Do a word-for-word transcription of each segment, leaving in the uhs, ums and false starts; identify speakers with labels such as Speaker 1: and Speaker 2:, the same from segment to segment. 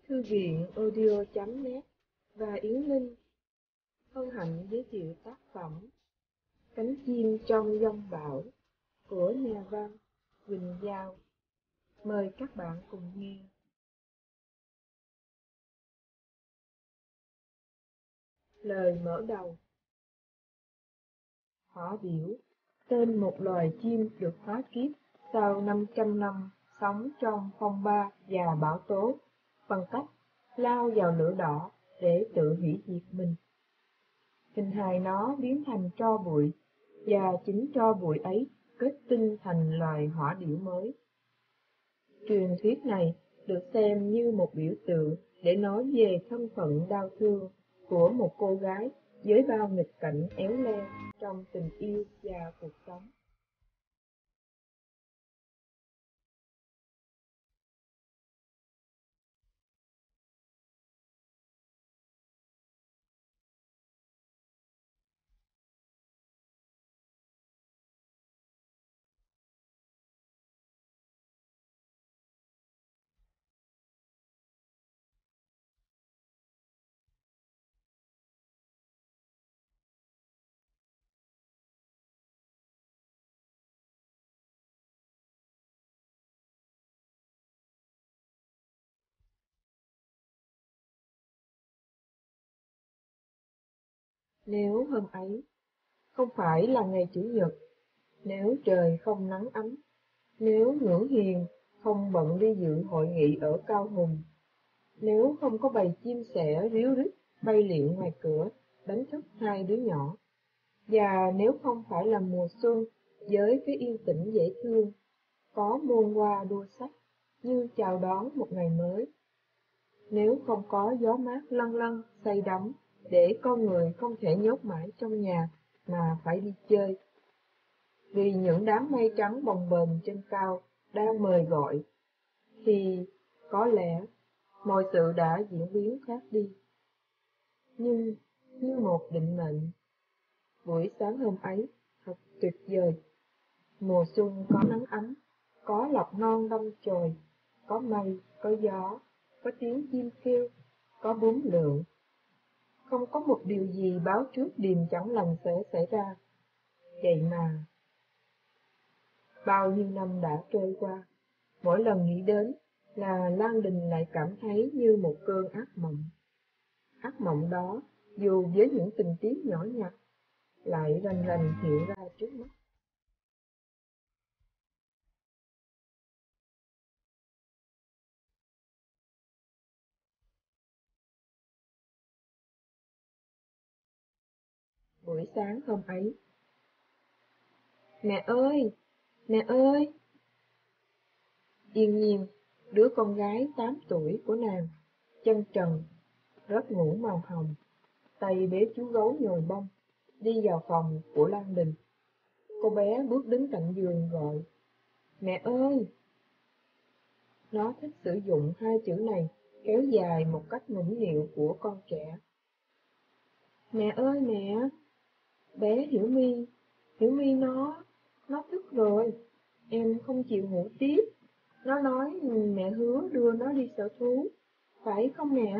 Speaker 1: Thư viện audio chấm net và Yến Linh hân hạnh giới thiệu tác phẩm Cánh chim trong giông bão của nhà văn Quỳnh Giao. Mời các bạn cùng nghe. Lời mở đầu. Hỏa điểu, tên một loài chim được hóa kiếp sau năm trăm năm sống trong phong ba và bão tố bằng cách lao vào lửa đỏ để tự hủy diệt mình. Hình hài nó biến thành tro bụi, và chính tro bụi ấy kết tinh thành loài hỏa điểu mới. Truyền thuyết này được xem như một biểu tượng để nói về thân phận đau thương của một cô gái với bao nghịch cảnh éo le trong tình yêu và cuộc sống. Nếu hôm ấy không phải là ngày Chủ nhật, nếu trời không nắng ấm, nếu Ngữ Hiền không bận đi dự hội nghị ở Cao Hùng, nếu không có bầy chim sẻ ríu rít bay lượn ngoài cửa đánh thức hai đứa nhỏ, và nếu không phải là mùa xuân với cái yên tĩnh dễ thương, có muôn hoa đua sắc như chào đón một ngày mới, nếu không có gió mát lân lân say đắm để con người không thể nhốt mãi trong nhà mà phải đi chơi, vì những đám mây trắng bồng bềnh trên cao đang mời gọi, thì có lẽ mọi sự đã diễn biến khác đi. Nhưng như một định mệnh, buổi sáng hôm ấy thật tuyệt vời. Mùa xuân có nắng ấm, có lộc non đâm chồi, có mây, có gió, có tiếng chim kêu, có bướm lượn. Không có một điều gì báo trước điềm chẳng lành sẽ xảy ra. Vậy mà bao nhiêu năm đã trôi qua, mỗi lần nghĩ đến là Lan Đình lại cảm thấy như một cơn ác mộng. Ác mộng đó, dù với những tình tiết nhỏ nhặt, lại rành rành hiện ra trước mắt. Buổi sáng hôm ấy, mẹ ơi, mẹ ơi! Yên Nhiên, đứa con gái tám tuổi của nàng, chân trần, rớt ngủ màu hồng, tay bế chú gấu nhồi bông, đi vào phòng của Lan Đình. Cô bé bước đến cạnh giường gọi, mẹ ơi! Nó thích sử dụng hai chữ này kéo dài một cách nũng nịu của con trẻ. Mẹ ơi mẹ! Bé Hiểu My, Hiểu My nó, nó thức rồi, em không chịu ngủ tiếp. Nó nói mẹ hứa đưa nó đi sở thú, phải không mẹ?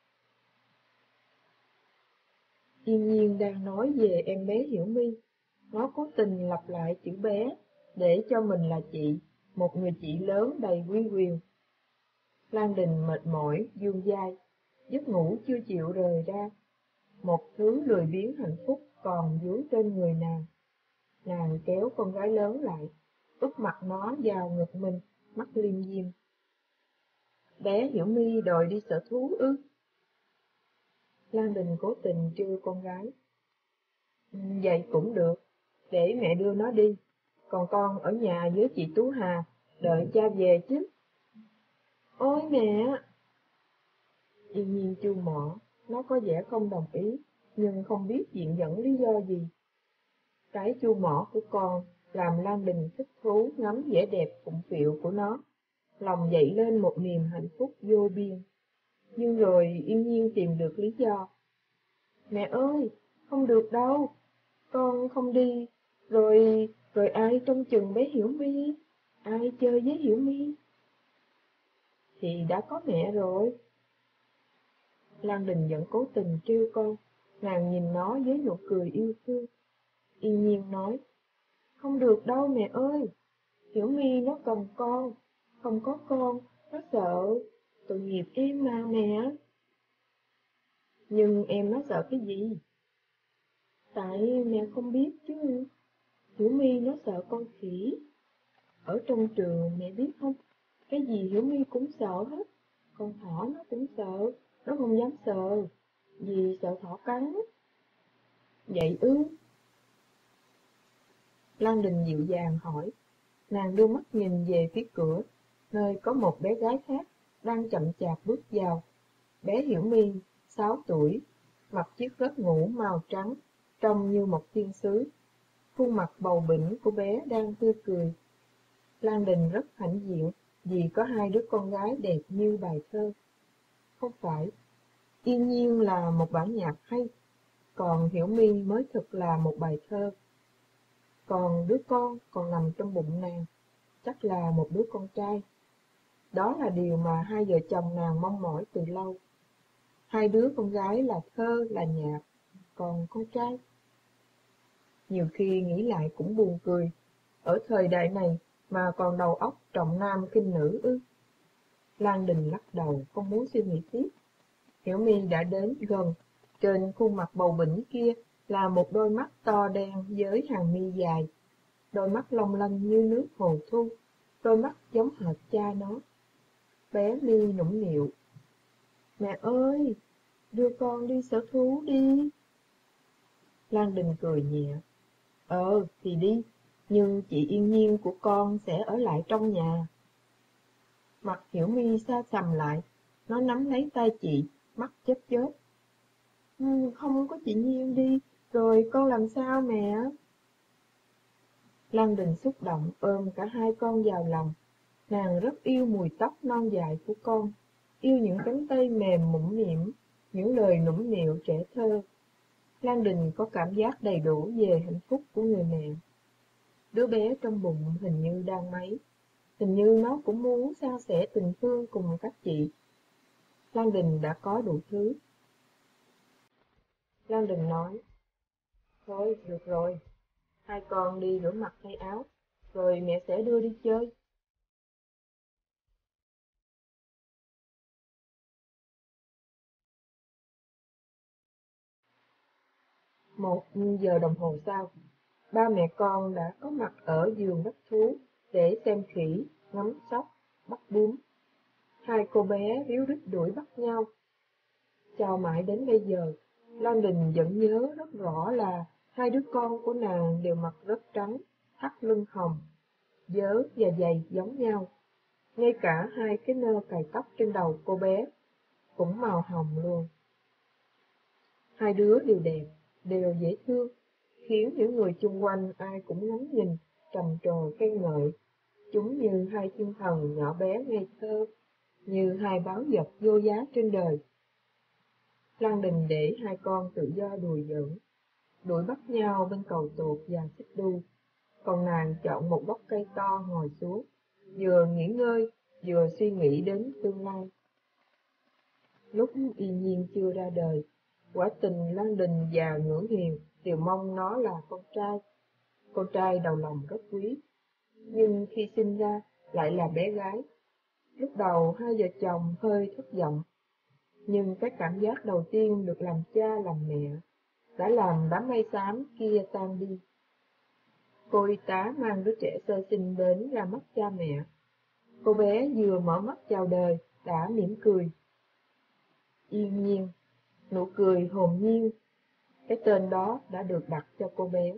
Speaker 1: Yên Nhiên đang nói về em bé Hiểu My. Nó cố tình lặp lại chữ bé để cho mình là chị, một người chị lớn đầy uy quyền. Lan Đình mệt mỏi, dương dai, giấc ngủ chưa chịu rời ra. Một thứ lười biếng hạnh phúc còn dướng trên người nàng. Nàng kéo con gái lớn lại, úp mặt nó vào ngực mình, mắt liêm diêm. Bé Hiểu My đòi đi sở thú ư? Lan Đình cố tình trêu con gái. Vậy cũng được, để mẹ đưa nó đi, còn con ở nhà với chị Tú Hà, đợi cha về chứ. Ôi mẹ! Yên Nhiên chu mỏ, nó có vẻ không đồng ý, nhưng không biết viện dẫn lý do gì. Cái chu mỏ của con làm Lan Đình thích thú ngắm vẻ đẹp phụng phịu của nó, lòng dậy lên một niềm hạnh phúc vô biên. Nhưng rồi Yên Nhiên tìm được lý do. Mẹ ơi, không được đâu, con không đi, rồi, rồi ai trông chừng bé Hiểu My, ai chơi với Hiểu My? Thì đã có mẹ rồi. Lan Đình vẫn cố tình trêu con, nàng nhìn nó với nụ cười yêu thương. Yên Nhiên nói, không được đâu mẹ ơi, Hiểu My nó cần con, không có con, nó sợ, tội nghiệp em mà mẹ. Nhưng em nó sợ cái gì? Tại mẹ không biết chứ, Hiểu My nó sợ con khỉ. Ở trong trường mẹ biết không, cái gì Hiểu My cũng sợ hết, con thỏ nó cũng sợ, nó không dám sờ, vì sợ thỏ cắn. Vậy ư? Lan Đình dịu dàng hỏi, nàng đưa mắt nhìn về phía cửa, nơi có một bé gái khác đang chậm chạp bước vào. Bé Hiểu My, sáu tuổi, mặc chiếc vest ngủ màu trắng, trông như một thiên sứ. Khuôn mặt bầu bĩnh của bé đang tươi cười. Lan Đình rất hãnh diện vì có hai đứa con gái đẹp như bài thơ. Không phải, Yên Nhiên là một bản nhạc hay, còn Hiểu My mới thực là một bài thơ. Còn đứa con còn nằm trong bụng nàng, chắc là một đứa con trai. Đó là điều mà hai vợ chồng nàng mong mỏi từ lâu. Hai đứa con gái là thơ, là nhạc, còn con trai. Nhiều khi nghĩ lại cũng buồn cười, ở thời đại này mà còn đầu óc trọng nam khinh nữ ư. Lan Đình lắc đầu không muốn suy nghĩ tiếp. Hiểu My đã đến gần, trên khuôn mặt bầu bĩnh kia là một đôi mắt to đen với hàng mi dài, đôi mắt long lanh như nước hồ thu, đôi mắt giống hệt cha nó. Bé My nũng nịu, mẹ ơi, đưa con đi sở thú đi. Lan Đình cười nhẹ, ờ thì đi, nhưng chị Yên Nhiên của con sẽ ở lại trong nhà. Mặt Hiểu My xa sầm lại, nó nắm lấy tay chị, mắt chớp chớp. Ừ, không có chị Nhiên đi, rồi con làm sao mẹ? Lan Đình xúc động ôm cả hai con vào lòng. Nàng rất yêu mùi tóc non dài của con, yêu những cánh tay mềm mũm mĩm, những lời nũng nịu trẻ thơ. Lan Đình có cảm giác đầy đủ về hạnh phúc của người mẹ. Đứa bé trong bụng hình như đang mấy, hình như nó cũng muốn san sẻ tình thương cùng các chị. Lan Đình đã có đủ thứ. Lan Đình nói, thôi được rồi, hai con đi rửa mặt thay áo, rồi mẹ sẽ đưa đi chơi. Một giờ đồng hồ sau, ba mẹ con đã có mặt ở vườn bách thú để xem khỉ, ngắm sóc, bắt bướm. Hai cô bé ríu rít đuổi bắt nhau. Cho mãi đến bây giờ, Lan Đình vẫn nhớ rất rõ là hai đứa con của nàng đều mặc rất trắng, thắt lưng hồng, vớ và giày giống nhau. Ngay cả hai cái nơ cài tóc trên đầu cô bé cũng màu hồng luôn. Hai đứa đều đẹp, đều dễ thương, khiến những người chung quanh ai cũng ngắm nhìn, trầm trồ khen ngợi. Chúng như hai thiên thần nhỏ bé ngây thơ, như hai báu vật vô giá trên đời. Lan Đình để hai con tự do đùa giỡn, đuổi bắt nhau bên cầu tuột và xích đu. Còn nàng chọn một gốc cây to ngồi xuống, vừa nghỉ ngơi, vừa suy nghĩ đến tương lai. Lúc Yên Nhiên chưa ra đời, quả tình Lan Đình và Ngưỡng Hiền đều mong nó là con trai. Con trai đầu lòng rất quý, nhưng khi sinh ra lại là bé gái. Lúc đầu hai vợ chồng hơi thất vọng, nhưng cái cảm giác đầu tiên được làm cha làm mẹ đã làm đám mây xám kia tan đi. Cô y tá mang đứa trẻ sơ sinh đến ra mắt cha mẹ. Cô bé vừa mở mắt chào đời đã mỉm cười. Yên Nhiên, nụ cười hồn nhiên, cái tên đó đã được đặt cho cô bé.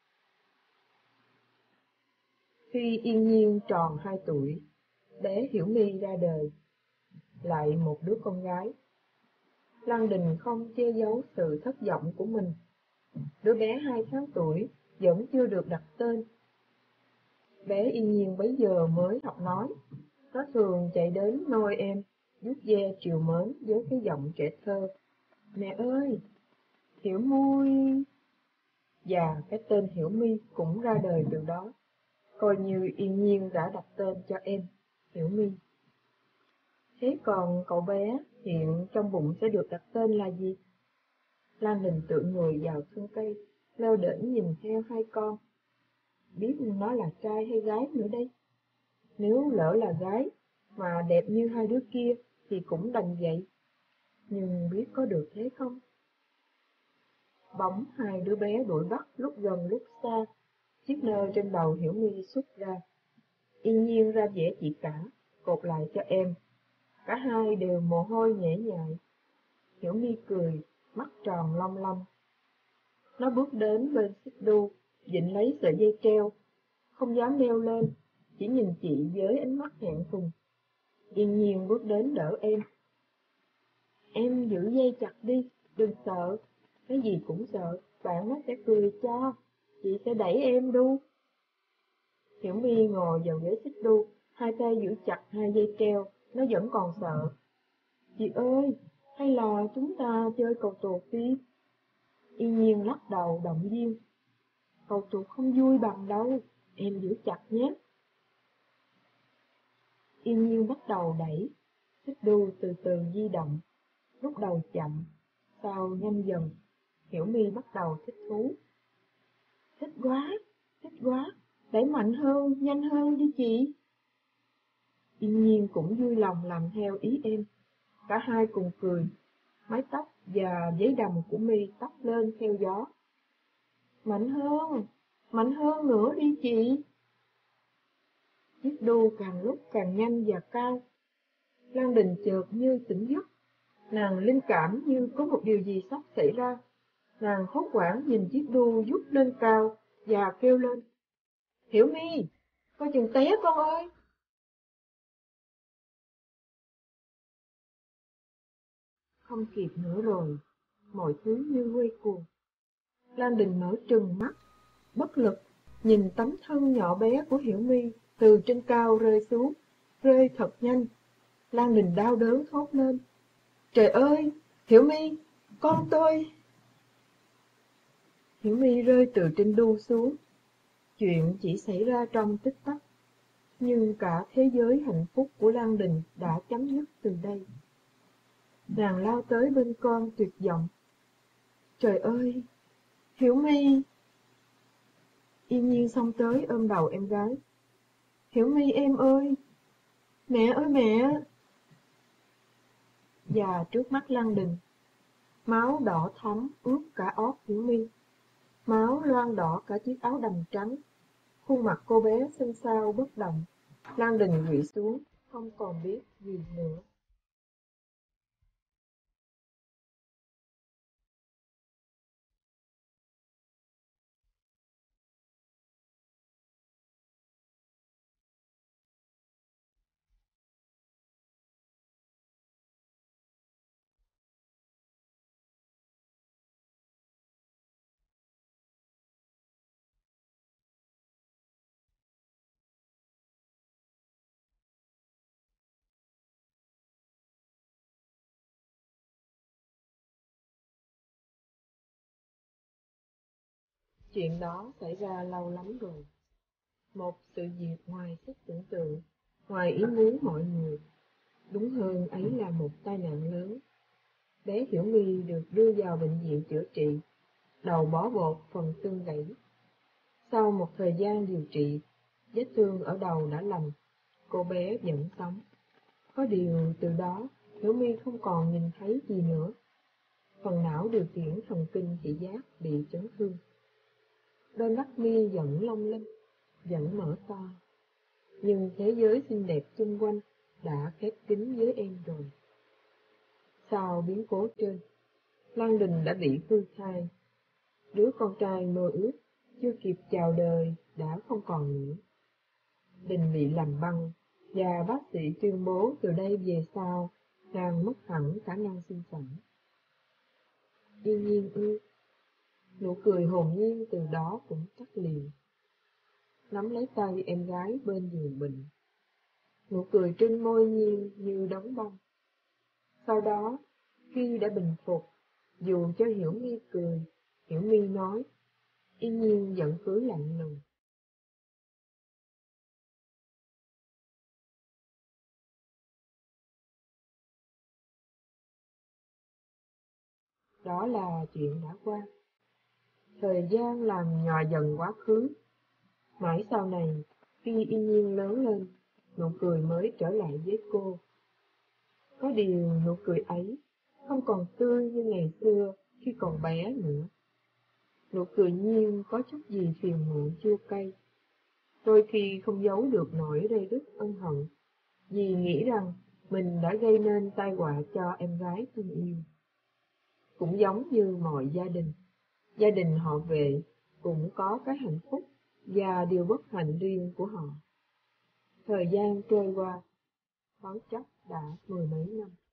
Speaker 1: Khi Yên Nhiên tròn hai tuổi, bé Hiểu My ra đời, lại một đứa con gái. Lan Đình không che giấu sự thất vọng của mình. Đứa bé hai tháng tuổi vẫn chưa được đặt tên. Bé Yên Nhiên bấy giờ mới học nói. Nó thường chạy đến nôi em, vuốt ve trìu mến với cái giọng trẻ thơ. Mẹ ơi, Hiểu Mui. Và cái tên Hiểu My cũng ra đời từ đó. Coi như Yên Nhiên đã đặt tên cho em, Hiểu My. Thế còn cậu bé hiện trong bụng sẽ được đặt tên là gì? Lan Đình tựa người vào thân cây, lơ đễnh nhìn theo hai con. Biết nó là trai hay gái nữa đây? Nếu lỡ là gái, mà đẹp như hai đứa kia, thì cũng đành vậy. Nhưng biết có được thế không? Bỗng hai đứa bé đuổi bắt lúc gần lúc xa, chiếc nơ trên đầu Hiểu My xuất ra. Yên Nhiên ra vẻ chị cả, cột lại cho em. Cả hai đều mồ hôi nhễ nhại. Hiểu My cười, mắt tròn long lanh. Nó bước đến bên xích đu, vịn lấy sợi dây treo, không dám leo lên, chỉ nhìn chị với ánh mắt thẹn thùng. Yên Nhiên bước đến đỡ em. Em giữ dây chặt đi, đừng sợ, cái gì cũng sợ, bạn nó sẽ cười cho, chị sẽ đẩy em đu. Hiểu My ngồi vào ghế xích đu, hai tay giữ chặt hai dây treo, nó vẫn còn sợ. Chị ơi, hay là chúng ta chơi cầu tuột đi? Yên Nhiên lắc đầu động viên. Cầu tuột không vui bằng đâu, em giữ chặt nhé. Yên Nhiên bắt đầu đẩy, xích đu từ từ di động, lúc đầu chậm, sau nhanh dần. Hiểu My bắt đầu thích thú. Thích quá, thích quá, đẩy mạnh hơn, nhanh hơn đi chị. Yên Nhiên cũng vui lòng làm theo ý em. Cả hai cùng cười, mái tóc và giấy đầm của My tóc lên theo gió. Mạnh hơn, mạnh hơn nữa đi chị. Chiếc đu càng lúc càng nhanh và cao. Lan Đình chợt như tỉnh giấc. Nàng linh cảm như có một điều gì sắp xảy ra. Nàng hốt hoảng nhìn chiếc đu vút lên cao và kêu lên. Hiểu My, coi chừng té con ơi. Không kịp nữa rồi, mọi thứ như quay cuồng. Lan Đình mở trừng mắt, bất lực, nhìn tấm thân nhỏ bé của Hiểu My từ trên cao rơi xuống, rơi thật nhanh. Lan Đình đau đớn thốt lên. Trời ơi, Hiểu My, con tôi. Hiểu My rơi từ trên đu xuống. Chuyện chỉ xảy ra trong tích tắc, nhưng cả thế giới hạnh phúc của Lan Đình đã chấm dứt từ đây. Nàng lao tới bên con tuyệt vọng. Trời ơi, Hiểu My. Yên Nhiên xông tới ôm đầu em gái. Hiểu My em ơi, mẹ ơi mẹ. Và trước mắt Lan Đình, máu đỏ thắm ướt cả ót Hiểu My. Máu loang đỏ cả chiếc áo đầm trắng. Khuôn mặt cô bé xanh xao bất động. Lan Đình quỵ xuống, không còn biết gì nữa. Chuyện đó xảy ra lâu lắm rồi. Một sự việc ngoài sức tưởng tượng, ngoài ý muốn mọi người. Đúng hơn ấy là một tai nạn lớn. Bé Hiểu My được đưa vào bệnh viện chữa trị, đầu bó bột phần xương gãy. Sau một thời gian điều trị, vết thương ở đầu đã lành, cô bé vẫn sống. Có điều từ đó, Hiểu My không còn nhìn thấy gì nữa. Phần não điều khiển thần kinh thị giác bị chấn thương. Đôi mắt mi vẫn long lanh, vẫn mở to. Nhưng thế giới xinh đẹp xung quanh đã khép kín với em rồi. Sau biến cố trên, Lan Đình đã bị hư thai. Đứa con trai mơ ước, chưa kịp chào đời, đã không còn nữa. Đình bị làm băng, và bác sĩ tuyên bố từ đây về sau, nàng mất hẳn khả năng sinh sản. Yên Nhiên ư, nụ cười hồn nhiên từ đó cũng tắt liền. Nắm lấy tay em gái bên giường bệnh. Nụ cười trên môi Nhiên như đóng băng. Sau đó, khi đã bình phục, dù cho Hiểu My cười, Hiểu My nói, Yên Nhiên vẫn cứ lạnh lùng. đó là chuyện đã qua. Thời gian làm nhòa dần quá khứ. Mãi sau này, khi Yên Nhiên lớn lên, nụ cười mới trở lại với cô. Có điều nụ cười ấy không còn tươi như ngày xưa khi còn bé nữa. Nụ cười Nhiên có chút gì phiền muộn chua cay. Đôi khi không giấu được nỗi đầy đứt ân hận, vì nghĩ rằng mình đã gây nên tai họa cho em gái thân yêu. Cũng giống như mọi gia đình, gia đình họ Vệ cũng có cái hạnh phúc và điều bất hạnh riêng của họ. Thời gian trôi qua, thoáng chốc đã mười mấy năm.